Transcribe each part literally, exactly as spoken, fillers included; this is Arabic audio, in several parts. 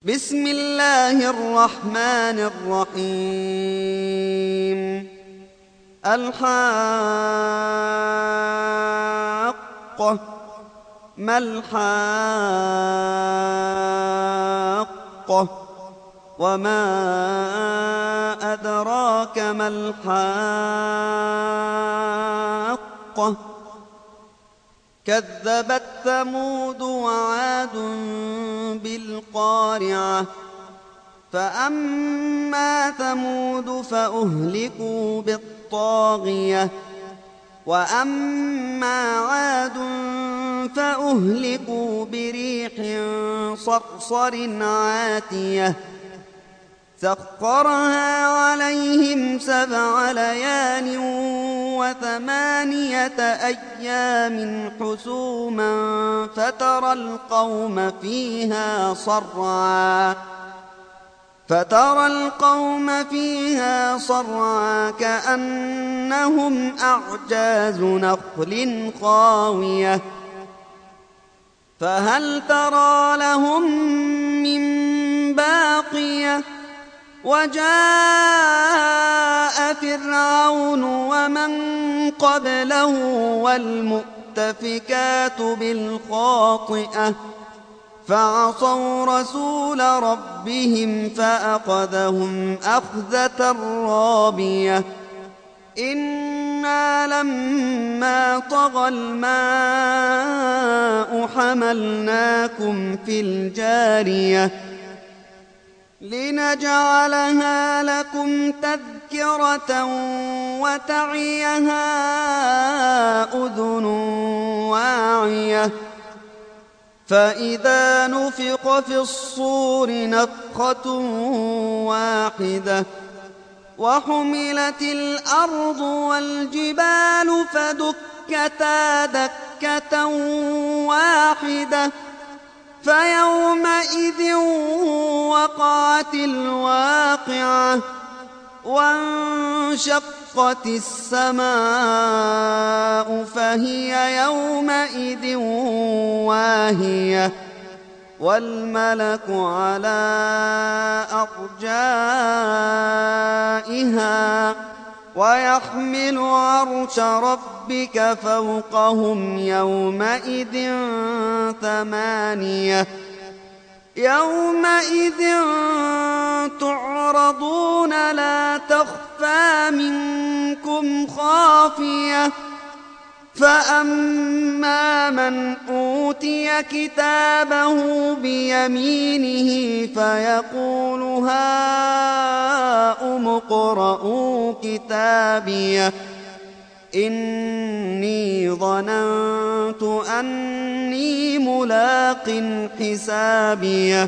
بسم الله الرحمن الرحيم. الحاقة ما الحاقة وما أدراك ما الحاقة كذبت ثمود وعاد بالقارعة فأما ثمود فأهلكوا بالطاغية وأما عاد فأهلكوا بريح صرصر عاتية سخرها عليهم سبع ليال وثمانية أيام حسوما فترى القوم فيها صرعا فترى القوم فيها صرعا كأنهم أعجاز نخل خاوية فهل ترى لهم من باقية وجاء فرعون ومن قبله والمؤتفكات بالخاطئة فعصوا رسول ربهم فأخذهم أخذة رابية إنا لما طغى الماء حملناكم في الجارية لنجعلها لكم تذكرة وتعيها أذن واعية فإذا نفخ في الصور نفخة واحدة وحملت الأرض والجبال فدكتا دكة واحدة فيومئذ وقعت الواقعة وانشقت السماء فهي يومئذ واهية والملك على أرجائها ويحمل عرش ربك فوقهم يومئذ ثمانية يومئذ تعرضون لا تخفى منكم خافية فأما من أوتي كتابه بيمينه فيقول هاؤم اقرءوا كتابيه إني ظننت أني ملاق حسابيه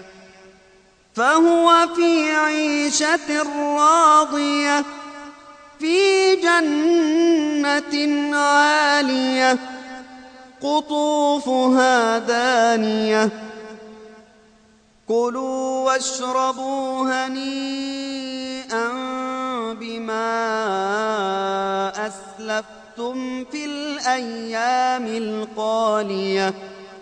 فهو في عيشة راضية في جنة عالية قطوفها دانية كلوا واشربوا هنيئا بما أسلفتم في الأيام الخالية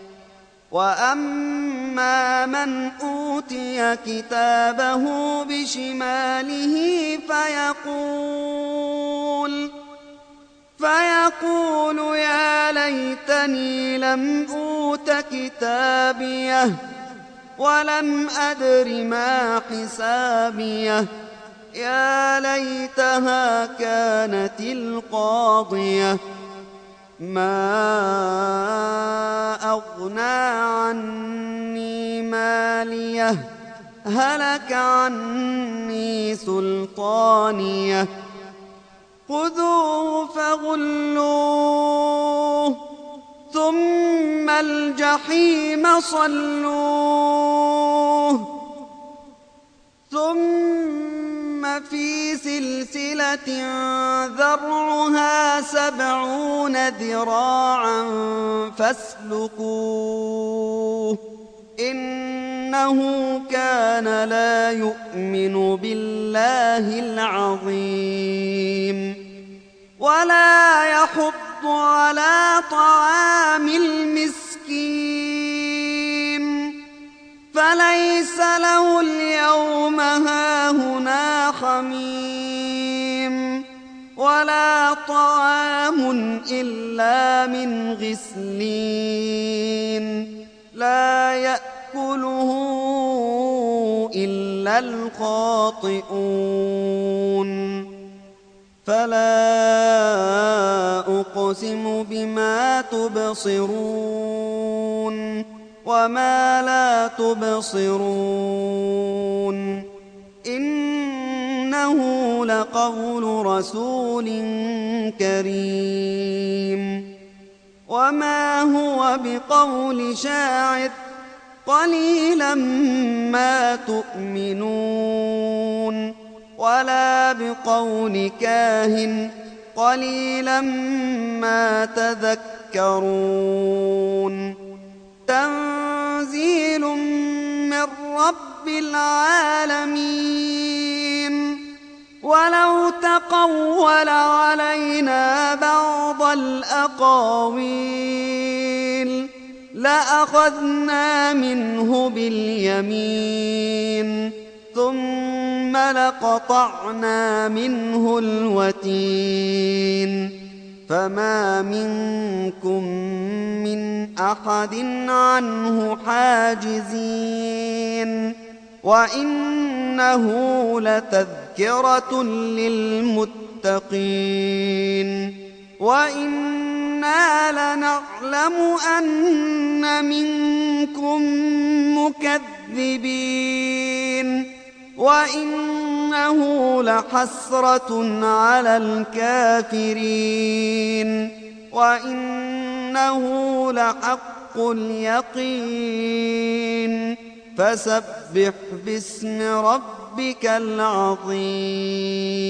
وأما من أوتي كتابه بشماله فيقول فيقول يا ليتني لم أوت كتابيه ولم أدر ما حسابيه يا ليتها كانت القاضية ما أغنى عني ماليه هلك عني سلطانيه خذوه فغلوه ثم الجحيم صلوه ثم في سلسلة ذرعها سبعون ذراعا فاسلكوه إنه كان لا يؤمن بالله العظيم ولا يحض على طعام المسكين فليس له اليوم هاهنا حميم ولا طعام إلا من غسلين لا يأكله إلا الخاطئون فلا أقسم بما تبصرون وما لا تبصرون إنه لقول رسول كريم وما هو بقول شاعر قليلا ما تؤمنون ولا بقول كاهن قليلا ما تذكرون تنزيل من رب العالمين ولو تقول علينا بعض الأقاويل لأخذنا منه باليمين ثم لقطعنا منه الوتين فما منكم من أحد عنه حاجزين وإنه لتذكرة للمتقين وإنا لنعلم أن منكم مكذبين وإنه لحسرة على الكافرين وإنه لحق اليقين فسبح باسم ربك العظيم